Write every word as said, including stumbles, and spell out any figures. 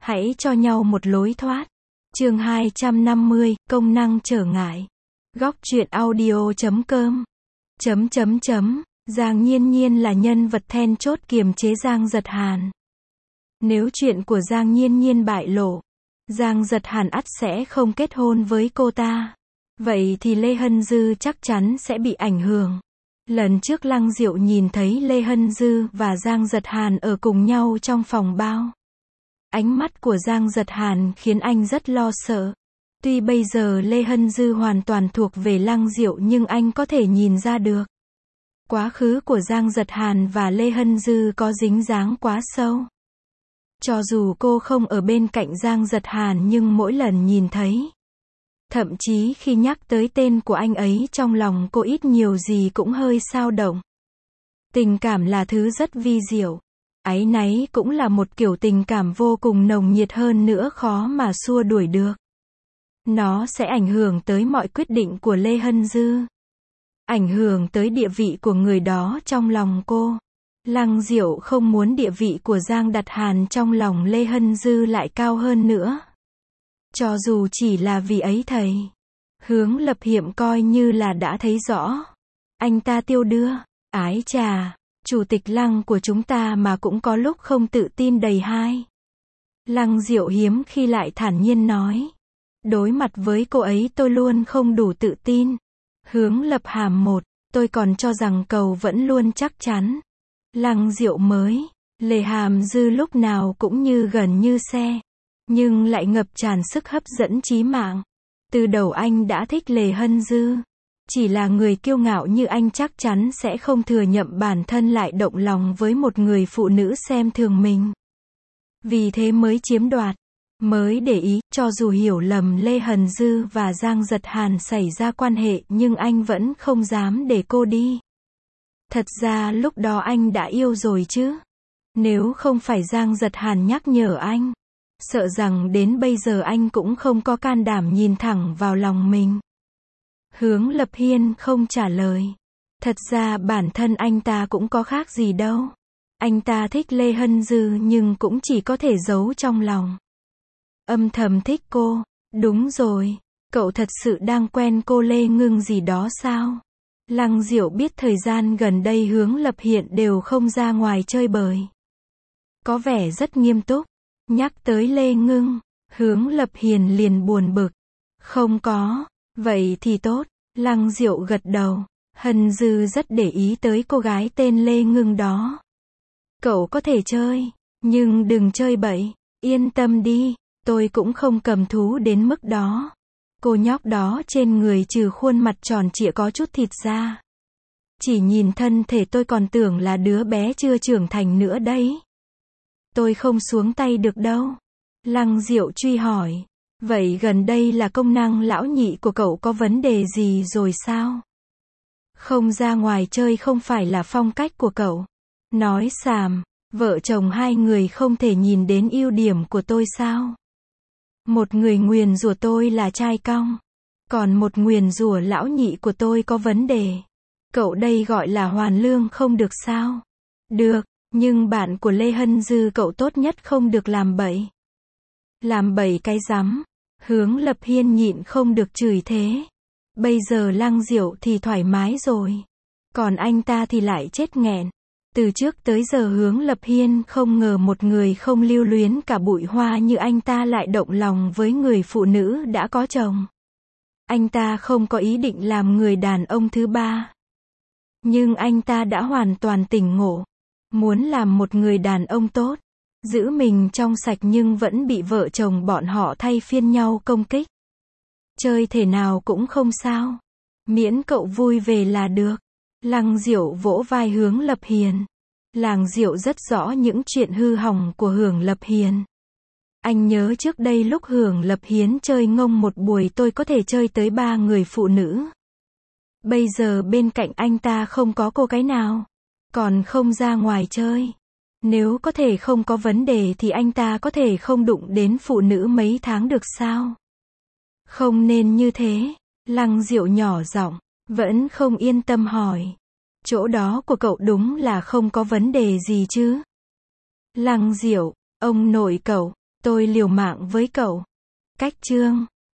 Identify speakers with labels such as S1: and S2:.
S1: Hãy cho nhau một lối thoát. Chương hai trăm năm mươi, công năng trở ngại. Góc truyện audio chấm com. Chấm chấm chấm. Giang Nhiên Nhiên là nhân vật then chốt kiềm chế Giang Giật Hàn. Nếu chuyện của Giang Nhiên Nhiên bại lộ, Giang Giật Hàn ắt sẽ không kết hôn với cô ta. Vậy thì Lê Hân Dư chắc chắn sẽ bị ảnh hưởng. Lần trước Lăng Diệu nhìn thấy Lê Hân Dư và Giang Giật Hàn ở cùng nhau trong phòng bao. Ánh mắt của Giang Giật Hàn khiến anh rất lo sợ. Tuy bây giờ Lê Hân Dư hoàn toàn thuộc về Lăng Diệu nhưng anh có thể nhìn ra được. Quá khứ của Giang Giật Hàn và Lê Hân Dư có dính dáng quá sâu. Cho dù cô không ở bên cạnh Giang Giật Hàn nhưng mỗi lần nhìn thấy, thậm chí khi nhắc tới tên của anh ấy trong lòng cô ít nhiều gì cũng hơi xao động. Tình cảm là thứ rất vi diệu. Áy náy cũng là một kiểu tình cảm vô cùng nồng nhiệt hơn nữa khó mà xua đuổi được. Nó sẽ ảnh hưởng tới mọi quyết định của Lê Hân Dư. Ảnh hưởng tới địa vị của người đó trong lòng cô. Lăng Diệu không muốn địa vị của Giang Đặt Hàn trong lòng Lê Hân Dư lại cao hơn nữa. Cho dù chỉ là vì ấy thầy. Hướng Lập Hiệm coi như là đã thấy rõ. Anh ta tiêu đưa. Ái chà, chủ tịch Lăng của chúng ta mà cũng có lúc không tự tin đầy hai. Lăng Diệu hiếm khi lại thản nhiên nói. Đối mặt với cô ấy tôi luôn không đủ tự tin. Hướng Lập Hàm một, tôi còn cho rằng cầu vẫn luôn chắc chắn. Lăng Diệu mới, Lê Hàm Dư lúc nào cũng như gần như xe. Nhưng lại ngập tràn sức hấp dẫn chí mạng. Từ đầu anh đã thích Lê Hân Dư. Chỉ là người kiêu ngạo như anh chắc chắn sẽ không thừa nhận bản thân lại động lòng với một người phụ nữ xem thường mình. Vì thế mới chiếm đoạt, mới để ý, cho dù hiểu lầm Lê Hân Dư và Giang Giật Hàn xảy ra quan hệ nhưng anh vẫn không dám để cô đi. Thật ra lúc đó anh đã yêu rồi chứ. Nếu không phải Giang Giật Hàn nhắc nhở anh, sợ rằng đến bây giờ anh cũng không có can đảm nhìn thẳng vào lòng mình. Hướng Lập Hiên không trả lời. Thật ra bản thân anh ta cũng có khác gì đâu. Anh ta thích Lê Hân Dư nhưng cũng chỉ có thể giấu trong lòng. Âm thầm thích cô. Đúng rồi, cậu thật sự đang quen cô Lê Ngưng gì đó sao? Lăng Diệu biết thời gian gần đây Hướng Lập Hiên đều không ra ngoài chơi bời. Có vẻ rất nghiêm túc. Nhắc tới Lê Ngưng, Hướng Lập Hiền liền buồn bực. Không có. Vậy thì tốt. Lăng Diệu gật đầu. Hân Dư rất để ý tới cô gái tên Lê Ngưng đó. Cậu có thể chơi, nhưng đừng chơi bậy. Yên tâm đi, tôi cũng không cầm thú đến mức đó. Cô nhóc đó trên người trừ khuôn mặt tròn trịa có chút thịt ra. Chỉ nhìn thân thể tôi còn tưởng là đứa bé chưa trưởng thành nữa đấy. Tôi không xuống tay được đâu. Lăng Diệu truy hỏi. Vậy gần đây là công năng lão nhị của cậu có vấn đề gì rồi sao? Không ra ngoài chơi không phải là phong cách của cậu. Nói xàm, vợ chồng hai người không thể nhìn đến ưu điểm của tôi sao? Một người nguyền rủa tôi là trai cong. Còn một nguyền rủa lão nhị của tôi có vấn đề. Cậu đây gọi là hoàn lương không được sao? Được, nhưng bạn của Lê Hân Dư cậu tốt nhất không được làm bậy. Làm bậy cái rắm. Hướng Lập Hiên nhịn không được chửi thế. Bây giờ Lăng Diệu thì thoải mái rồi. Còn anh ta thì lại chết nghẹn. Từ trước tới giờ Hướng Lập Hiên không ngờ một người không lưu luyến cả bụi hoa như anh ta lại động lòng với người phụ nữ đã có chồng. Anh ta không có ý định làm người đàn ông thứ ba. Nhưng anh ta đã hoàn toàn tỉnh ngộ. Muốn làm một người đàn ông tốt. Giữ mình trong sạch nhưng vẫn bị vợ chồng bọn họ thay phiên nhau công kích. Chơi thể nào cũng không sao. Miễn cậu vui về là được. Lăng Diệu vỗ vai Hướng Lập Hiền. Làng Diệu rất rõ những chuyện hư hỏng của Hướng Lập Hiền. Anh nhớ trước đây lúc Hướng Lập Hiến chơi ngông một buổi tôi có thể chơi tới ba người phụ nữ. Bây giờ bên cạnh anh ta không có cô gái nào. Còn không ra ngoài chơi. Nếu có thể không có vấn đề thì anh ta có thể không đụng đến phụ nữ mấy tháng được sao? Không nên như thế. Lăng Diệu nhỏ giọng, vẫn không yên tâm hỏi. Chỗ đó của cậu đúng là không có vấn đề gì chứ? Lăng Diệu, ông nội cậu, Tôi liều mạng với cậu. Cách chương